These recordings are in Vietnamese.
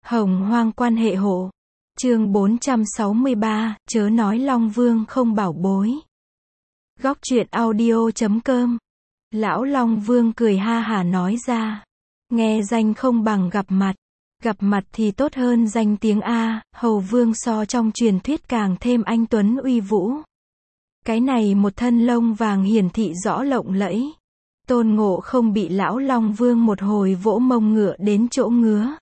Hồng hoang quan hệ hộ. Chương 463, chớ nói Long Vương không bảo bối. Góc truyện audio.com. Lão Long Vương cười ha hả nói ra. Nghe danh không bằng gặp mặt thì tốt hơn danh tiếng a. Hầu Vương so trong truyền thuyết càng thêm anh tuấn uy vũ. Cái này một thân lông vàng hiển thị rõ lộng lẫy. Tôn Ngộ không bị lão Long Vương một hồi vỗ mông ngựa đến chỗ ngứa.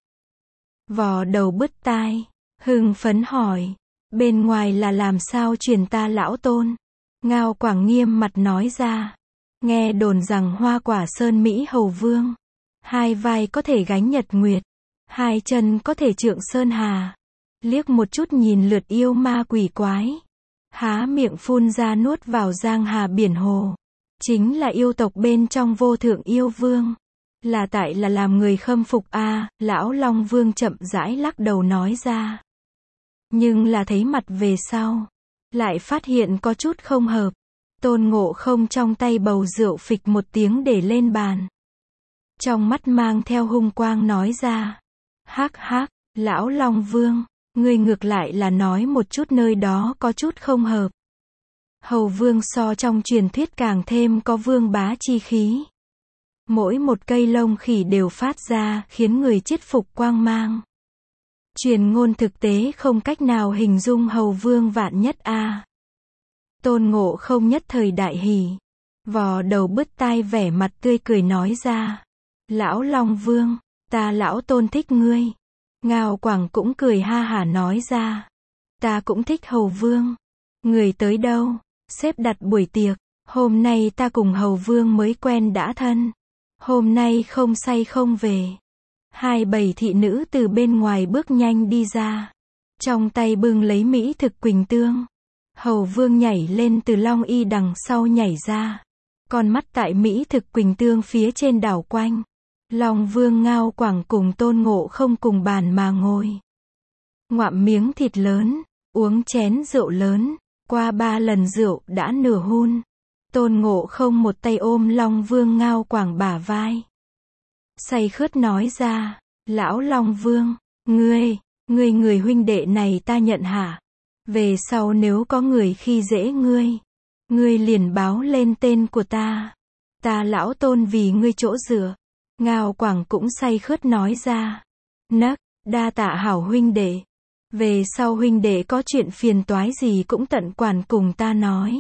Vò đầu bứt tai, hưng phấn hỏi, bên ngoài là làm sao truyền ta lão Tôn? Ngao Quảng nghiêm mặt nói ra, nghe đồn rằng Hoa Quả Sơn Mỹ Hầu Vương, hai vai có thể gánh nhật nguyệt, hai chân có thể trượng sơn hà. Liếc một chút nhìn lượt yêu ma quỷ quái, há miệng phun ra nuốt vào giang hà biển hồ, chính là yêu tộc bên trong Vô Thượng Yêu Vương. Là tại là làm người khâm phục a. Lão Long Vương chậm rãi lắc đầu nói ra. Nhưng là thấy mặt về sau, lại phát hiện có chút không hợp. Tôn Ngộ không trong tay bầu rượu phịch một tiếng để lên bàn. Trong mắt mang theo hung quang nói ra. Hắc hắc, lão Long Vương, ngươi ngược lại là nói một chút nơi đó có chút không hợp. Hầu Vương so trong truyền thuyết càng thêm có vương bá chi khí. Mỗi một cây lông khỉ đều phát ra, khiến người chết phục quang mang. Truyền ngôn thực tế không cách nào hình dung Hầu Vương vạn nhất a. Tôn Ngộ không nhất thời đại hỉ, vò đầu bứt tai vẻ mặt tươi cười nói ra. Lão Long Vương, ta lão Tôn thích ngươi. Ngao Quảng cũng cười ha hả nói ra. Ta cũng thích Hầu Vương. Người tới đâu? Xếp đặt buổi tiệc. Hôm nay ta cùng Hầu Vương mới quen đã thân. Hôm nay không say không về. Hai bầy thị nữ từ bên ngoài bước nhanh đi ra. Trong tay bưng lấy mỹ thực quỳnh tương. Hầu Vương nhảy lên từ long y đằng sau nhảy ra. Con mắt tại mỹ thực quỳnh tương phía trên đảo quanh. Long Vương Ngao Quảng cùng Tôn Ngộ không cùng bàn mà ngồi. Ngoạm miếng thịt lớn, uống chén rượu lớn. Qua 3 lần rượu đã nửa hun. Tôn Ngộ không một tay ôm Long Vương Ngao Quảng bả vai. Say khướt nói ra, lão Long Vương, ngươi người huynh đệ này ta nhận hả? Về sau nếu có người khi dễ ngươi liền báo lên tên của ta. Ta lão Tôn vì ngươi chỗ dựa. Ngao Quảng cũng say khướt nói ra. Nấc, đa tạ hảo huynh đệ. Về sau huynh đệ có chuyện phiền toái gì cũng tận quản cùng ta nói.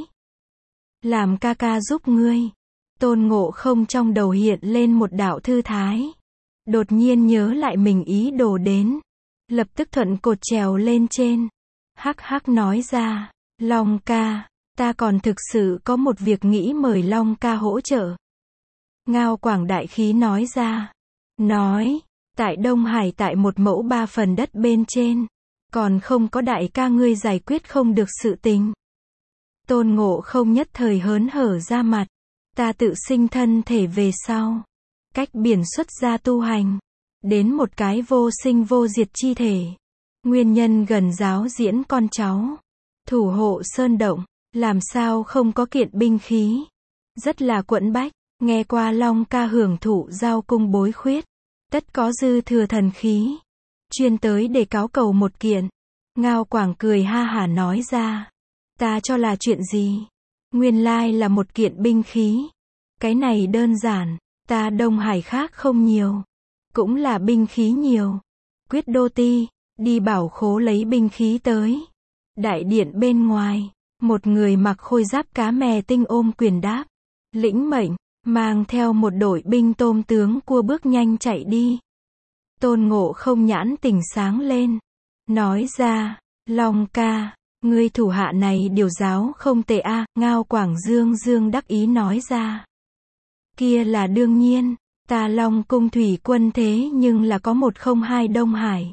Làm ca ca giúp ngươi. Tôn Ngộ không trong đầu hiện lên một đạo thư thái. Đột nhiên nhớ lại mình ý đồ đến. Lập tức thuận cột trèo lên trên. Hắc hắc nói ra. Long ca, ta còn thực sự có một việc nghĩ mời Long ca hỗ trợ. Ngao Quảng đại khí nói ra. Nói, tại Đông Hải tại một mẫu 3 phần đất bên trên. Còn không có đại ca ngươi giải quyết không được sự tình. Tôn Ngộ không nhất thời hớn hở ra mặt. Ta tự sinh thân thể về sau. Cách biển xuất gia tu hành. Đến một cái vô sinh vô diệt chi thể. Nguyên nhân gần giáo diễn con cháu. Thủ hộ sơn động. Làm sao không có kiện binh khí. Rất là quẫn bách. Nghe qua Long ca hưởng thụ giao cung bối khuyết. Tất có dư thừa thần khí. Chuyên tới để cáo cầu một kiện. Ngao Quảng cười ha hả nói ra. Ta cho là chuyện gì? Nguyên lai là một kiện binh khí. Cái này đơn giản. Ta Đông Hải khác không nhiều. Cũng là binh khí nhiều. Quyết Đô Ti, đi bảo khố lấy binh khí tới. Đại điện bên ngoài. Một người mặc khôi giáp cá mè tinh ôm quyền đáp. Lĩnh mệnh, mang theo một đội binh tôm tướng cua bước nhanh chạy đi. Tôn Ngộ không nhãn tỉnh sáng lên. Nói ra, Long ca, ngươi thủ hạ này điều giáo không tệ a. Ngao Quảng dương đắc ý nói ra. Kia là đương nhiên, ta Long cung thủy quân thế nhưng là có 102 Đông Hải.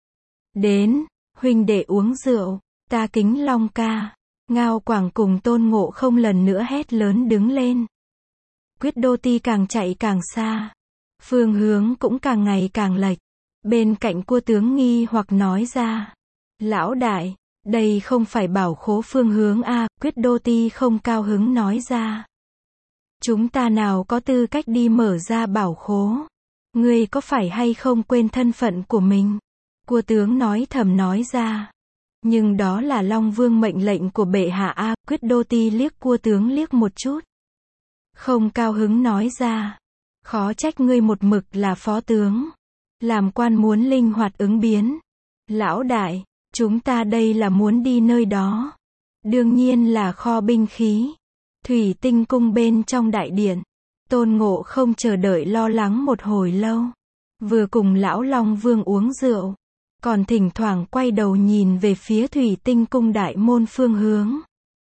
Đến, huynh đệ uống rượu, ta kính Long ca. Ngao Quảng cùng Tôn Ngộ không lần nữa hét lớn đứng lên. Quyết Đô Ti càng chạy càng xa. Phương hướng cũng càng ngày càng lệch. Bên cạnh cua tướng nghi hoặc nói ra. Lão đại, đây không phải bảo khố phương hướng a. Quyết Đô Ti không cao hứng nói ra. Chúng ta nào có tư cách đi mở ra bảo khố. Ngươi có phải hay không quên thân phận của mình? Cua tướng nói thầm nói ra. Nhưng đó là Long Vương mệnh lệnh của bệ hạ a. Quyết Đô Ti liếc cua tướng liếc một chút. Không cao hứng nói ra. Khó trách ngươi một mực là phó tướng. Làm quan muốn linh hoạt ứng biến. Lão đại, chúng ta đây là muốn đi nơi đó. Đương nhiên là kho binh khí. Thủy Tinh cung bên trong đại điện. Tôn Ngộ không chờ đợi lo lắng một hồi lâu. Vừa cùng lão Long Vương uống rượu. Còn thỉnh thoảng quay đầu nhìn về phía Thủy Tinh cung đại môn phương hướng.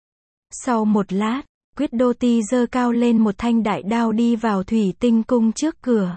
Sau một lát, Quyết Đô Ti giơ cao lên một thanh đại đao đi vào Thủy Tinh cung trước cửa.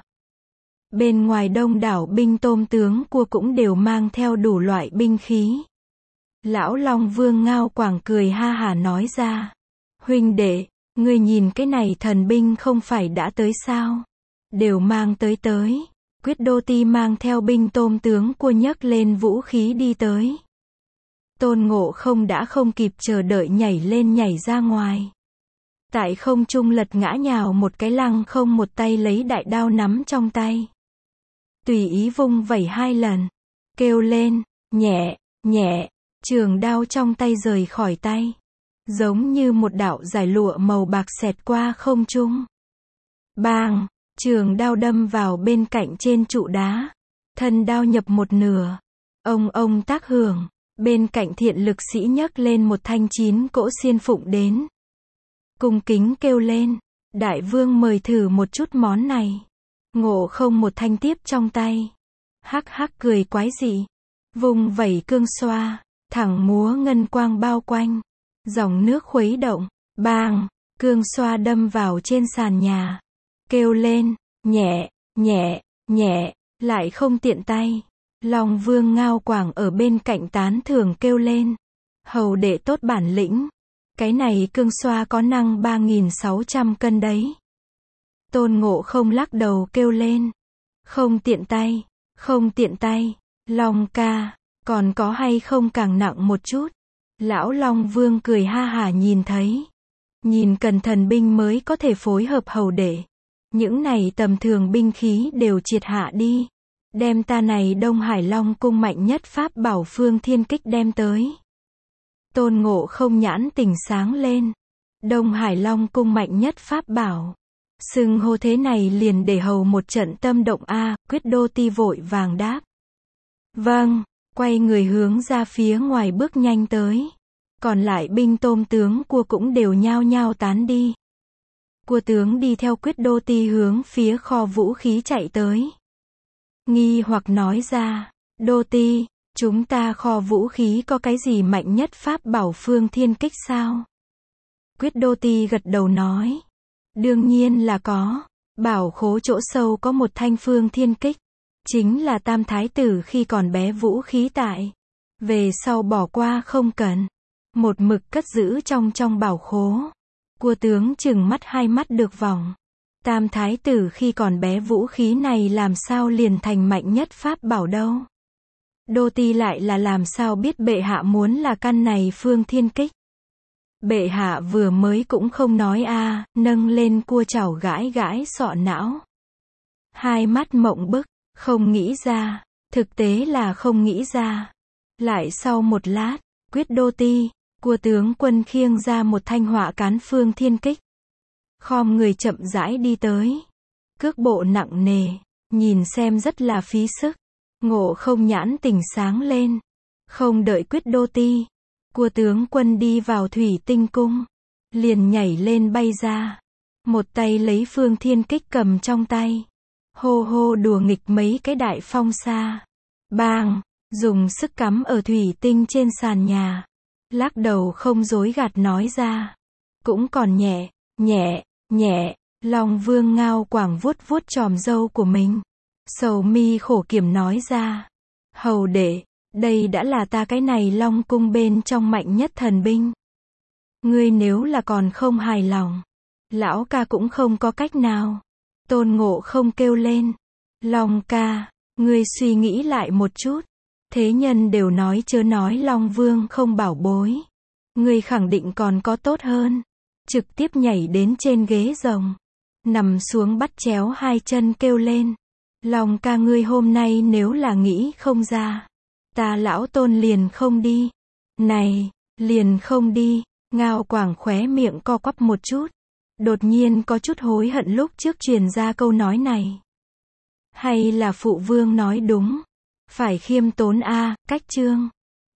Bên ngoài đông đảo binh tôm tướng cua cũng đều mang theo đủ loại binh khí. Lão Long Vương Ngao Quảng cười ha hả nói ra. Huynh đệ, ngươi nhìn cái này thần binh không phải đã tới sao? Đều mang tới. Quyết Đô Ti mang theo binh tôm tướng cua nhấc lên vũ khí đi tới. Tôn Ngộ không đã không kịp chờ đợi nhảy lên nhảy ra ngoài. Tại không trung lật ngã nhào một cái lăng không, một tay lấy đại đao nắm trong tay. Tùy ý vung vẩy 2 lần. Kêu lên, nhẹ, nhẹ, trường đao trong tay rời khỏi tay. Giống như một đạo giải lụa màu bạc xẹt qua không trung. Bang, trường đao đâm vào bên cạnh trên trụ đá. Thân đao nhập một nửa. Ông tác hưởng. Bên cạnh thiện lực sĩ nhấc lên một thanh 9 cỗ xiên phụng đến. Cung kính kêu lên, đại vương mời thử một chút món này. Ngộ không một thanh tiếp trong tay. Hắc hắc cười quái dị. Vùng vẩy cương xoa, thẳng múa ngân quang bao quanh. Dòng nước khuấy động, bang, cương xoa đâm vào trên sàn nhà. Kêu lên, nhẹ, nhẹ, nhẹ, lại không tiện tay. Long Vương Ngao Quảng ở bên cạnh tán thưởng kêu lên. Hầu đệ tốt bản lĩnh. Cái này cương xoa có năng 3.600 cân đấy. Tôn Ngộ không lắc đầu kêu lên. Không tiện tay, không tiện tay. Long ca, còn có hay không càng nặng một chút. Lão Long Vương cười ha hả nhìn thấy. Nhìn cần thần binh mới có thể phối hợp hầu đệ. Những này tầm thường binh khí đều triệt hạ đi. Đem ta này Đông Hải Long cung mạnh nhất pháp bảo Phương Thiên Kích đem tới. Tôn Ngộ không nhãn tỉnh sáng lên. Đông Hải Long cung mạnh nhất pháp bảo. Xưng hô thế này liền để hầu một trận tâm động a. Quyết Đô Ti vội vàng đáp. Vâng, quay người hướng ra phía ngoài bước nhanh tới. Còn lại binh tôm tướng cua cũng đều nhao nhao tán đi. Cua tướng đi theo Quyết Đô Ti hướng phía kho vũ khí chạy tới. Nghi hoặc nói ra, Đô Ti, chúng ta kho vũ khí có cái gì mạnh nhất pháp bảo Phương Thiên Kích sao? Quyết Đô Ti gật đầu nói, đương nhiên là có, bảo khố chỗ sâu có một thanh Phương Thiên Kích, chính là Tam Thái Tử khi còn bé vũ khí tại, về sau bỏ qua không cần, một mực cất giữ trong bảo khố. Cua tướng chừng mắt 2 mắt được vòng. Tam Thái Tử khi còn bé vũ khí này làm sao liền thành mạnh nhất pháp bảo đâu. Đô Ti lại là làm sao biết bệ hạ muốn là căn này Phương Thiên Kích. Bệ hạ vừa mới cũng không nói a, nâng lên cua chảo gãi gãi sọ não. 2 mắt mộng bức, không nghĩ ra, thực tế là không nghĩ ra. Lại sau một lát, Quyết Đô Ti, cua tướng quân khiêng ra một thanh họa cán Phương Thiên Kích. Khom người chậm rãi đi tới. Cước bộ nặng nề, nhìn xem rất là phí sức. Ngộ không nhãn tỉnh sáng lên. Không đợi Quyết Đô Ti, cua tướng quân đi vào Thủy Tinh cung. Liền nhảy lên bay ra. Một tay lấy Phương Thiên Kích cầm trong tay. Hô hô đùa nghịch mấy cái đại phong xa. Bang, dùng sức cắm ở thủy tinh trên sàn nhà. Lắc đầu không dối gạt nói ra. Cũng còn nhẹ, nhẹ, nhẹ. Long Vương Ngao Quảng vuốt vuốt chòm râu của mình. Sầu mi khổ kiểm nói ra. Hầu đệ, đây đã là ta cái này Long cung bên trong mạnh nhất thần binh. Ngươi nếu là còn không hài lòng, lão ca cũng không có cách nào. Tôn Ngộ không kêu lên. Long ca, ngươi suy nghĩ lại một chút. Thế nhân đều nói chớ nói Long Vương không bảo bối. Ngươi khẳng định còn có tốt hơn. Trực tiếp nhảy đến trên ghế rồng. Nằm xuống bắt chéo 2 chân kêu lên. Long ca ngươi hôm nay nếu là nghĩ không ra. Ta lão Tôn liền không đi. Này, liền không đi. Ngao Quảng khóe miệng co quắp một chút. Đột nhiên có chút hối hận lúc trước truyền ra câu nói này. Hay là phụ vương nói đúng. Phải khiêm tốn a, cách Trương